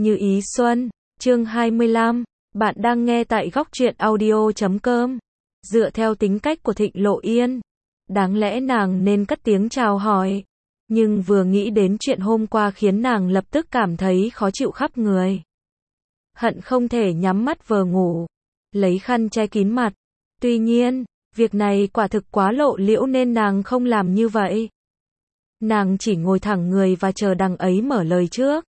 Như ý xuân, chương 25, bạn đang nghe tại góc truyện audio.com. Dựa theo tính cách của Thịnh Lộ Yên, đáng lẽ nàng nên cất tiếng chào hỏi, nhưng vừa nghĩ đến chuyện hôm qua khiến nàng lập tức cảm thấy khó chịu khắp người. Hận không thể nhắm mắt vờ ngủ, lấy khăn che kín mặt. Tuy nhiên, việc này quả thực quá lộ liễu nên nàng không làm như vậy. Nàng chỉ ngồi thẳng người và chờ đằng ấy mở lời trước.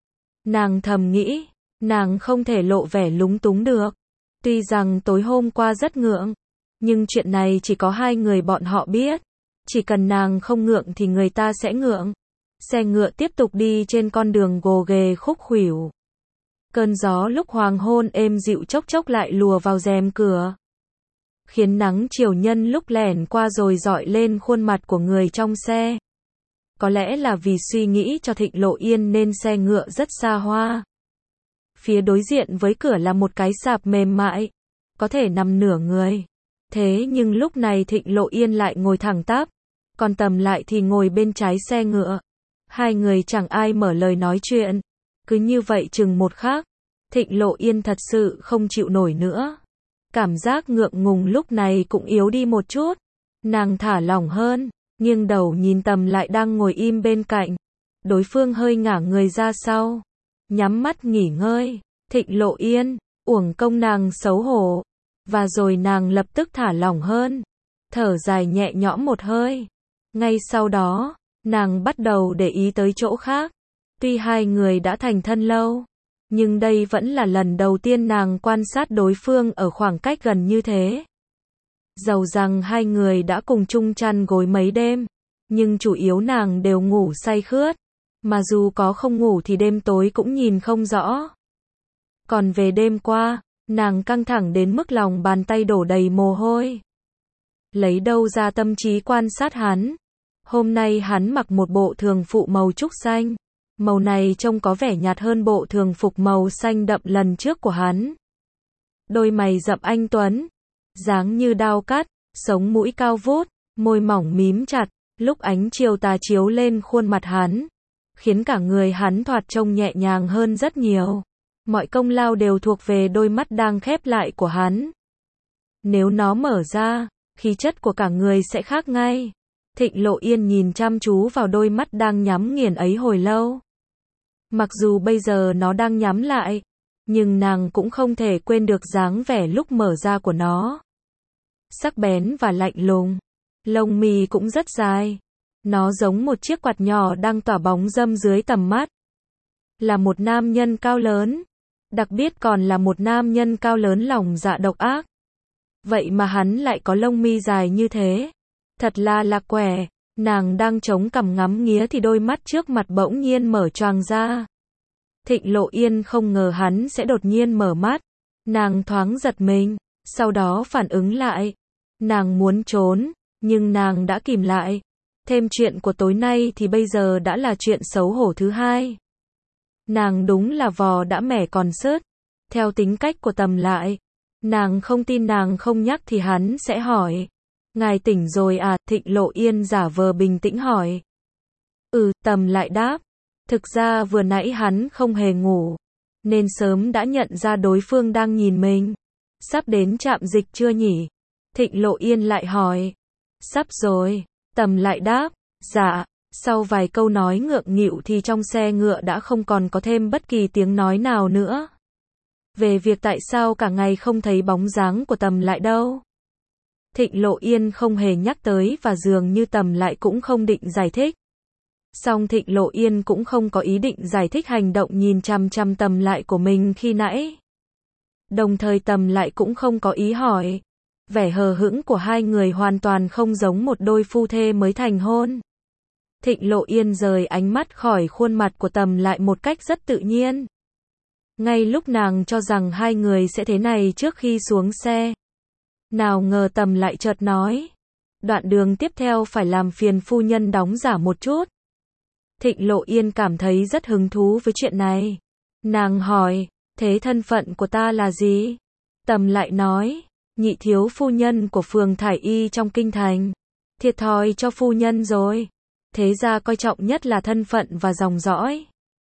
Nàng thầm nghĩ, nàng không thể lộ vẻ lúng túng được. Tuy rằng tối hôm qua rất ngượng, nhưng chuyện này chỉ có hai người bọn họ biết. Chỉ cần nàng không ngượng thì người ta sẽ ngượng. Xe ngựa tiếp tục đi trên con đường gồ ghề khúc khuỷu. Cơn gió lúc hoàng hôn êm dịu chốc chốc lại lùa vào rèm cửa, khiến nắng chiều nhân lúc lẻn qua rồi rọi lên khuôn mặt của người trong xe. Có lẽ là vì suy nghĩ cho Thịnh Lộ Yên nên xe ngựa rất xa hoa. Phía đối diện với cửa là một cái sạp mềm mại, có thể nằm nửa người. Thế nhưng lúc này Thịnh Lộ Yên lại ngồi thẳng tắp, còn Tầm Lại thì ngồi bên trái xe ngựa. Hai người chẳng ai mở lời nói chuyện. Cứ như vậy chừng một khắc, Thịnh Lộ Yên thật sự không chịu nổi nữa. Cảm giác ngượng ngùng lúc này cũng yếu đi một chút. Nàng thả lỏng hơn, nghiêng đầu nhìn Tầm Lại đang ngồi im bên cạnh. Đối phương hơi ngả người ra sau, nhắm mắt nghỉ ngơi. Thịnh Lộ Yên, uổng công nàng xấu hổ. Và rồi nàng lập tức thả lỏng hơn, thở dài nhẹ nhõm một hơi. Ngay sau đó, nàng bắt đầu để ý tới chỗ khác. Tuy hai người đã thành thân lâu, nhưng đây vẫn là lần đầu tiên nàng quan sát đối phương ở khoảng cách gần như thế. Dầu rằng hai người đã cùng chung chăn gối mấy đêm, nhưng chủ yếu nàng đều ngủ say khướt. Mà dù có không ngủ thì đêm tối cũng nhìn không rõ. Còn về đêm qua, nàng căng thẳng đến mức lòng bàn tay đổ đầy mồ hôi. Lấy đâu ra tâm trí quan sát hắn. Hôm nay hắn mặc một bộ thường phụ màu trúc xanh. Màu này trông có vẻ nhạt hơn bộ thường phục màu xanh đậm lần trước của hắn. Đôi mày rậm anh tuấn, dáng như đao cắt, sống mũi cao vút, môi mỏng mím chặt, lúc ánh chiều tà chiếu lên khuôn mặt hắn, khiến cả người hắn thoạt trông nhẹ nhàng hơn rất nhiều. Mọi công lao đều thuộc về đôi mắt đang khép lại của hắn. Nếu nó mở ra, khí chất của cả người sẽ khác ngay. Thịnh Lộ Yên nhìn chăm chú vào đôi mắt đang nhắm nghiền ấy hồi lâu. Mặc dù bây giờ nó đang nhắm lại, nhưng nàng cũng không thể quên được dáng vẻ lúc mở ra của nó. Sắc bén và lạnh lùng, lông mi cũng rất dài. Nó giống một chiếc quạt nhỏ đang tỏa bóng râm dưới tầm mắt. Là một nam nhân cao lớn, đặc biệt còn là một nam nhân cao lớn lòng dạ độc ác. Vậy mà hắn lại có lông mi dài như thế. Thật là lạc quẻ. Nàng đang chống cằm ngắm nghía thì đôi mắt trước mặt bỗng nhiên mở choàng ra. Thịnh Lộ Yên không ngờ hắn sẽ đột nhiên mở mắt. Nàng thoáng giật mình, sau đó phản ứng lại. Nàng muốn trốn, nhưng nàng đã kìm lại. Thêm chuyện của tối nay thì bây giờ đã là chuyện xấu hổ thứ hai. Nàng đúng là vò đã mẻ còn sứt. Theo tính cách của Tầm Lại, nàng không tin nàng không nhắc thì hắn sẽ hỏi. Ngài tỉnh rồi à? Thịnh Lộ Yên giả vờ bình tĩnh hỏi. Tầm Lại đáp. Thực ra vừa nãy hắn không hề ngủ, nên sớm đã nhận ra đối phương đang nhìn mình. Sắp đến trạm dịch chưa nhỉ? Thịnh Lộ Yên lại hỏi. Sắp rồi. Tầm Lại đáp. Dạ. Sau vài câu nói ngượng nghịu thì trong xe ngựa đã không còn có thêm bất kỳ tiếng nói nào nữa. Về việc tại sao cả ngày không thấy bóng dáng của Tầm Lại đâu, Thịnh Lộ Yên không hề nhắc tới và dường như Tầm Lại cũng không định giải thích. Song Thịnh Lộ Yên cũng không có ý định giải thích hành động nhìn chằm chằm Tầm Lại của mình khi nãy. Đồng thời Tầm Lại cũng không có ý hỏi. Vẻ hờ hững của hai người hoàn toàn không giống một đôi phu thê mới thành hôn. Thịnh Lộ Yên rời ánh mắt khỏi khuôn mặt của Tầm Lại một cách rất tự nhiên. Ngay lúc nàng cho rằng hai người sẽ thế này trước khi xuống xe, nào ngờ Tầm Lại chợt nói. Đoạn đường tiếp theo phải làm phiền phu nhân đóng giả một chút. Thịnh Lộ Yên cảm thấy rất hứng thú với chuyện này. Nàng hỏi, thế thân phận của ta là gì? Tầm Lại nói, nhị thiếu phu nhân của phường Thải Y trong kinh thành. Thiệt thòi cho phu nhân rồi. Thế ra coi trọng nhất là thân phận và dòng dõi.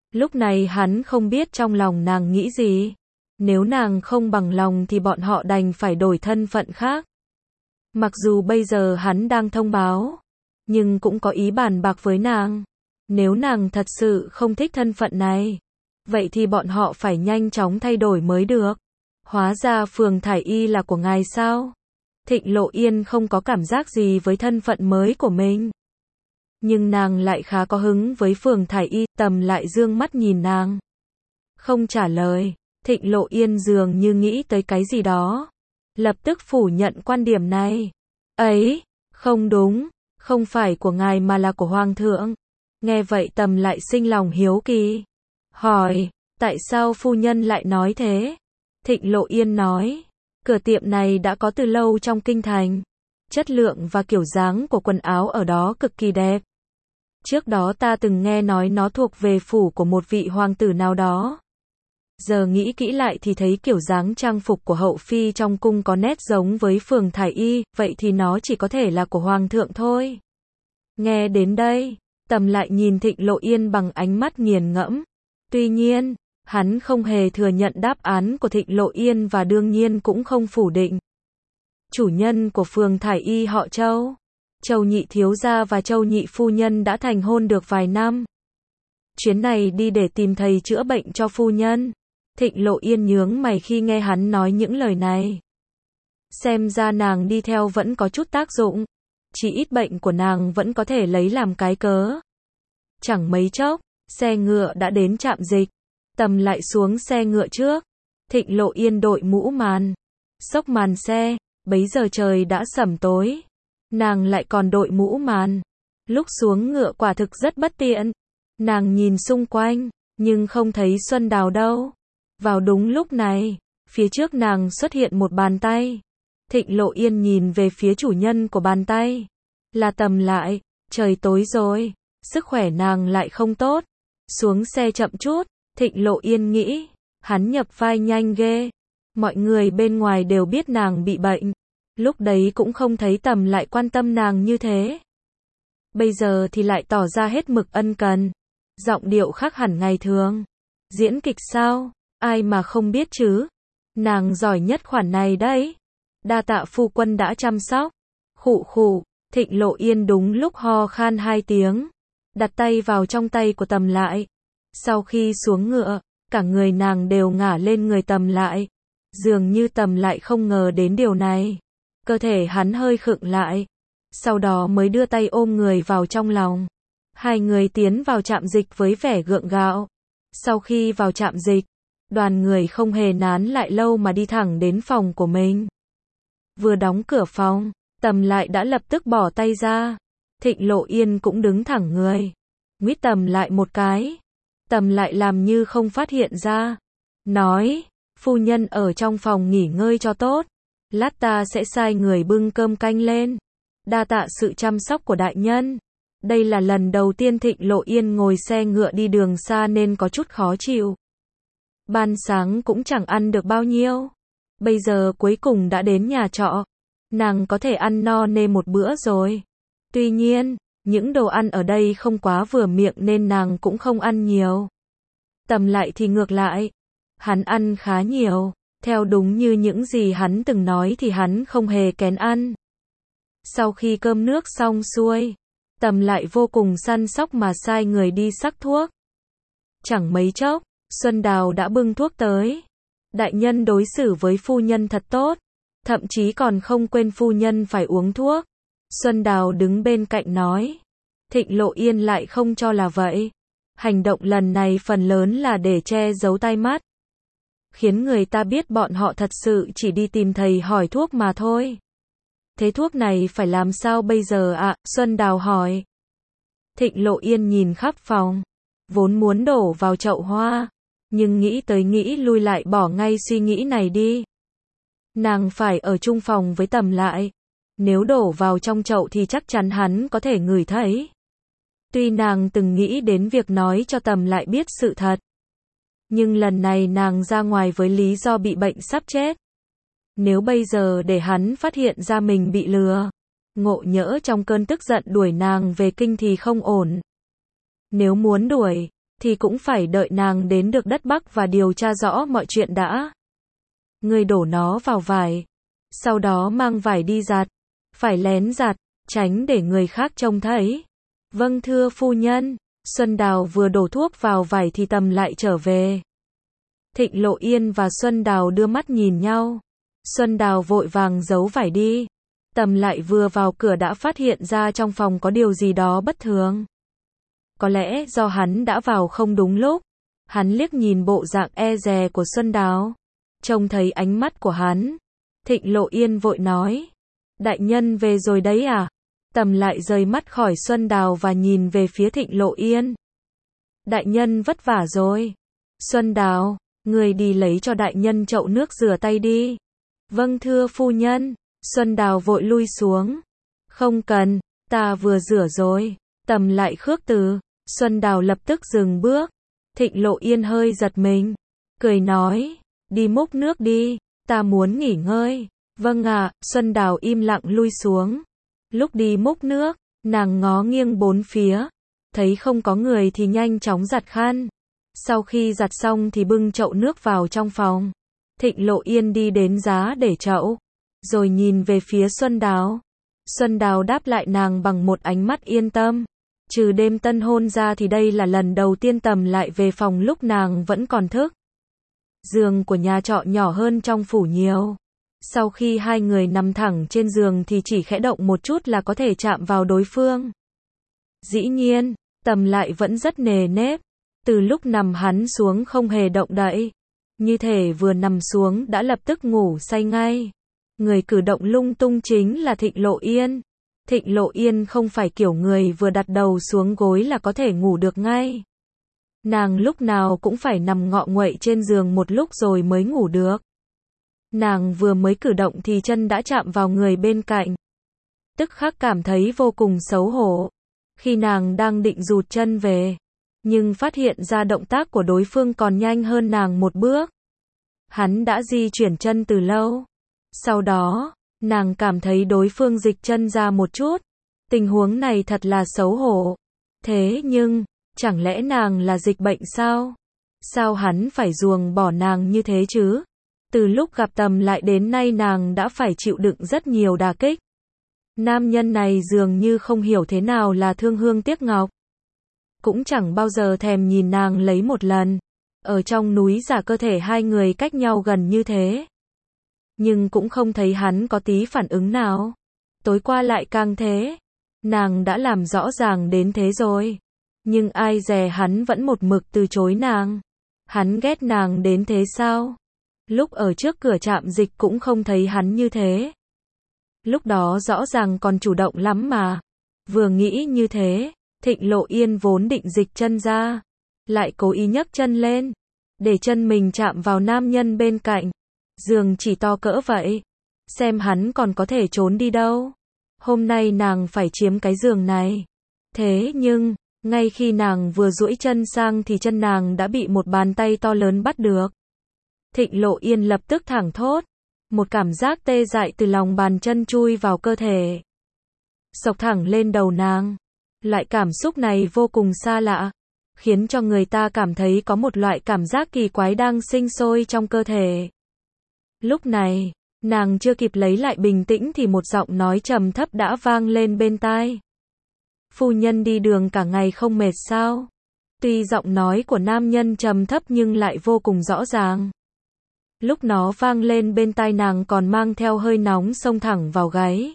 Lúc này hắn không biết trong lòng nàng nghĩ gì. Nếu nàng không bằng lòng thì bọn họ đành phải đổi thân phận khác. Mặc dù bây giờ hắn đang thông báo, nhưng cũng có ý bàn bạc với nàng. Nếu nàng thật sự không thích thân phận này, vậy thì bọn họ phải nhanh chóng thay đổi mới được. Hóa ra Phường Thải Y là của ngài sao? Thịnh Lộ Yên không có cảm giác gì với thân phận mới của mình. Nhưng nàng lại khá có hứng với Phường Thải Y, Tầm lại dương mắt nhìn nàng. Không trả lời, Thịnh Lộ Yên dường như nghĩ tới cái gì đó. Lập tức phủ nhận quan điểm này. Ấy, không đúng, không phải của ngài mà là của Hoàng thượng. Nghe vậy Tầm lại sinh lòng hiếu kỳ. Hỏi, tại sao phu nhân lại nói thế? Thịnh Lộ Yên nói, cửa tiệm này đã có từ lâu trong kinh thành. Chất lượng và kiểu dáng của quần áo ở đó cực kỳ đẹp. Trước đó ta từng nghe nói nó thuộc về phủ của một vị hoàng tử nào đó. Giờ nghĩ kỹ lại thì thấy kiểu dáng trang phục của hậu phi trong cung có nét giống với Phường Thải Y, vậy thì nó chỉ có thể là của hoàng thượng thôi. Nghe đến đây, Tầm lại nhìn Thịnh Lộ Yên bằng ánh mắt nghiền ngẫm. Tuy nhiên, hắn không hề thừa nhận đáp án của Thịnh Lộ Yên và đương nhiên cũng không phủ định. Chủ nhân của Phường Thải Y họ Châu. Châu nhị thiếu gia và Châu nhị phu nhân đã thành hôn được vài năm. Chuyến này đi để tìm thầy chữa bệnh cho phu nhân. Thịnh Lộ Yên nhướng mày khi nghe hắn nói những lời này. Xem ra nàng đi theo vẫn có chút tác dụng. Chỉ ít bệnh của nàng vẫn có thể lấy làm cái cớ. Chẳng mấy chốc, xe ngựa đã đến trạm dịch. Tầm lại xuống xe ngựa trước. Thịnh Lộ Yên đội mũ màn. Xốc màn xe, bấy giờ trời đã sẩm tối. Nàng lại còn đội mũ màn. Lúc xuống ngựa quả thực rất bất tiện. Nàng nhìn xung quanh, nhưng không thấy Xuân Đào đâu. Vào đúng lúc này, phía trước nàng xuất hiện một bàn tay. Thịnh Lộ Yên nhìn về phía chủ nhân của bàn tay. Là Tầm lại, trời tối rồi, sức khỏe nàng lại không tốt. Xuống xe chậm chút, Thịnh Lộ Yên nghĩ, hắn nhập vai nhanh ghê. Mọi người bên ngoài đều biết nàng bị bệnh. Lúc đấy cũng không thấy Tầm lại quan tâm nàng như thế. Bây giờ thì lại tỏ ra hết mực ân cần. Giọng điệu khác hẳn ngày thường. Diễn kịch sao? Ai mà không biết chứ? Nàng giỏi nhất khoản này đấy. Đa tạ phu quân đã chăm sóc. Khụ khụ, Thịnh Lộ Yên đúng lúc ho khan 2 tiếng. Đặt tay vào trong tay của Tầm lại. Sau khi xuống ngựa, cả người nàng đều ngả lên người Tầm lại. Dường như Tầm lại không ngờ đến điều này. Cơ thể hắn hơi khựng lại. Sau đó mới đưa tay ôm người vào trong lòng. Hai người tiến vào trạm dịch với vẻ gượng gạo. Sau khi vào trạm dịch, đoàn người không hề nán lại lâu mà đi thẳng đến phòng của mình. Vừa đóng cửa phòng, Tầm lại đã lập tức bỏ tay ra. Thịnh Lộ Yên cũng đứng thẳng người. Nguyết Tầm lại một cái. Tầm lại làm như không phát hiện ra. Nói, phu nhân ở trong phòng nghỉ ngơi cho tốt. Lát ta sẽ sai người bưng cơm canh lên. Đa tạ sự chăm sóc của đại nhân. Đây là lần đầu tiên Thịnh Lộ Yên ngồi xe ngựa đi đường xa nên có chút khó chịu. Ban sáng cũng chẳng ăn được bao nhiêu. Bây giờ cuối cùng đã đến nhà trọ. Nàng có thể ăn no nê một bữa rồi. Tuy nhiên, những đồ ăn ở đây không quá vừa miệng nên nàng cũng không ăn nhiều. Tầm lại thì ngược lại. Hắn ăn khá nhiều. Theo đúng như những gì hắn từng nói thì hắn không hề kén ăn. Sau khi cơm nước xong xuôi, Tầm lại vô cùng săn sóc mà sai người đi sắc thuốc. Chẳng mấy chốc, Xuân Đào đã bưng thuốc tới. Đại nhân đối xử với phu nhân thật tốt, thậm chí còn không quên phu nhân phải uống thuốc. Xuân Đào đứng bên cạnh nói. Thịnh Lộ Yên lại không cho là vậy. Hành động lần này phần lớn là để che giấu tai mắt. Khiến người ta biết bọn họ thật sự chỉ đi tìm thầy hỏi thuốc mà thôi. Thế thuốc này phải làm sao bây giờ ạ? Xuân Đào hỏi. Thịnh Lộ Yên nhìn khắp phòng. Vốn muốn đổ vào chậu hoa. Nhưng nghĩ tới nghĩ lui lại bỏ ngay suy nghĩ này đi. Nàng phải ở chung phòng với Tầm lại. Nếu đổ vào trong chậu thì chắc chắn hắn có thể ngửi thấy. Tuy nàng từng nghĩ đến việc nói cho Tầm lại biết sự thật. Nhưng lần này nàng ra ngoài với lý do bị bệnh sắp chết. Nếu bây giờ để hắn phát hiện ra mình bị lừa, ngộ nhỡ trong cơn tức giận đuổi nàng về kinh thì không ổn. Nếu muốn đuổi, thì cũng phải đợi nàng đến được đất Bắc và điều tra rõ mọi chuyện đã. Ngươi đổ nó vào vải, sau đó mang vải đi giặt, phải lén giặt, tránh để người khác trông thấy. Vâng thưa phu nhân. Xuân Đào vừa đổ thuốc vào vải thì Tầm lại trở về. Thịnh Lộ Yên và Xuân Đào đưa mắt nhìn nhau. Xuân Đào vội vàng giấu vải đi. Tầm lại vừa vào cửa đã phát hiện ra trong phòng có điều gì đó bất thường. Có lẽ do hắn đã vào không đúng lúc. Hắn liếc nhìn bộ dạng e dè của Xuân Đào. Trông thấy ánh mắt của hắn. Thịnh Lộ Yên vội nói. Đại nhân về rồi đấy à? Tầm lại rời mắt khỏi Xuân Đào và nhìn về phía Thịnh Lộ Yên. Đại nhân vất vả rồi. Xuân Đào, người đi lấy cho đại nhân chậu nước rửa tay đi. Vâng thưa phu nhân. Xuân Đào vội lui xuống. Không cần, ta vừa rửa rồi. Tầm lại khước từ. Xuân Đào lập tức dừng bước. Thịnh Lộ Yên hơi giật mình. Cười nói, đi múc nước đi, ta muốn nghỉ ngơi. Vâng ạ. Xuân Đào im lặng lui xuống. Lúc đi múc nước, nàng ngó nghiêng bốn phía. Thấy không có người thì nhanh chóng giặt khăn. Sau khi giặt xong thì bưng chậu nước vào trong phòng. Thịnh Lộ Yên đi đến giá để chậu. Rồi nhìn về phía Xuân Đào. Xuân Đào đáp lại nàng bằng một ánh mắt yên tâm. Trừ đêm tân hôn ra thì đây là lần đầu tiên Tầm lại về phòng lúc nàng vẫn còn thức. Giường của nhà trọ nhỏ hơn trong phủ nhiều. Sau khi hai người nằm thẳng trên giường thì chỉ khẽ động một chút là có thể chạm vào đối phương. Dĩ nhiên, Tầm lại vẫn rất nề nếp. Từ lúc nằm hắn xuống không hề động đậy. Như thể vừa nằm xuống đã lập tức ngủ say ngay. Người cử động lung tung chính là Thịnh Lộ Yên. Thịnh Lộ Yên không phải kiểu người vừa đặt đầu xuống gối là có thể ngủ được ngay. Nàng lúc nào cũng phải nằm ngọ nguậy trên giường một lúc rồi mới ngủ được. Nàng vừa mới cử động thì chân đã chạm vào người bên cạnh. Tức khắc cảm thấy vô cùng xấu hổ. Khi nàng đang định rụt chân về, nhưng phát hiện ra động tác của đối phương còn nhanh hơn nàng một bước. Hắn đã di chuyển chân từ lâu. Sau đó, nàng cảm thấy đối phương dịch chân ra một chút. Tình huống này thật là xấu hổ. Thế nhưng, chẳng lẽ nàng là dịch bệnh sao? Sao hắn phải ruồng bỏ nàng như thế chứ? Từ lúc gặp Tầm lại đến nay nàng đã phải chịu đựng rất nhiều đả kích. Nam nhân này dường như không hiểu thế nào là thương hương tiếc ngọc. Cũng chẳng bao giờ thèm nhìn nàng lấy một lần. Ở trong núi giả cơ thể hai người cách nhau gần như thế. Nhưng cũng không thấy hắn có tí phản ứng nào. Tối qua lại càng thế. Nàng đã làm rõ ràng đến thế rồi. Nhưng ai dè hắn vẫn một mực từ chối nàng. Hắn ghét nàng đến thế sao? Lúc ở trước cửa trạm dịch cũng không thấy hắn như thế. Lúc đó rõ ràng còn chủ động lắm mà. Vừa nghĩ như thế, Thịnh Lộ Yên vốn định dịch chân ra. Lại cố ý nhấc chân lên. Để chân mình chạm vào nam nhân bên cạnh. Giường chỉ to cỡ vậy. Xem hắn còn có thể trốn đi đâu. Hôm nay nàng phải chiếm cái giường này. Thế nhưng, ngay khi nàng vừa duỗi chân sang thì chân nàng đã bị một bàn tay to lớn bắt được. Thịnh Lộ Yên lập tức thẳng thốt. Một cảm giác tê dại từ lòng bàn chân chui vào cơ thể. Xộc thẳng lên đầu nàng. Loại cảm xúc này vô cùng xa lạ. Khiến cho người ta cảm thấy có một loại cảm giác kỳ quái đang sinh sôi trong cơ thể. Lúc này, nàng chưa kịp lấy lại bình tĩnh thì một giọng nói trầm thấp đã vang lên bên tai. Phu nhân đi đường cả ngày không mệt sao? Tuy giọng nói của nam nhân trầm thấp nhưng lại vô cùng rõ ràng. Lúc nó vang lên bên tai nàng còn mang theo hơi nóng xông thẳng vào gáy.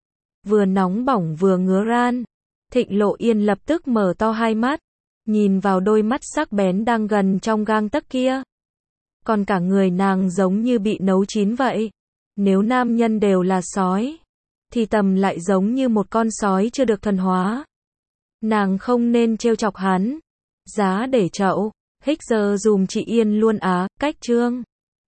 Vừa nóng bỏng vừa ngứa ran. Thịnh Lộ Yên lập tức mở to hai mắt. Nhìn vào đôi mắt sắc bén đang gần trong gang tấc kia. Còn cả người nàng giống như bị nấu chín vậy. Nếu nam nhân đều là sói, thì Tầm lại giống như một con sói chưa được thuần hóa. Nàng không nên trêu chọc hắn. Giá để chậu, hích giờ dùm chị Yên luôn á, cách chương.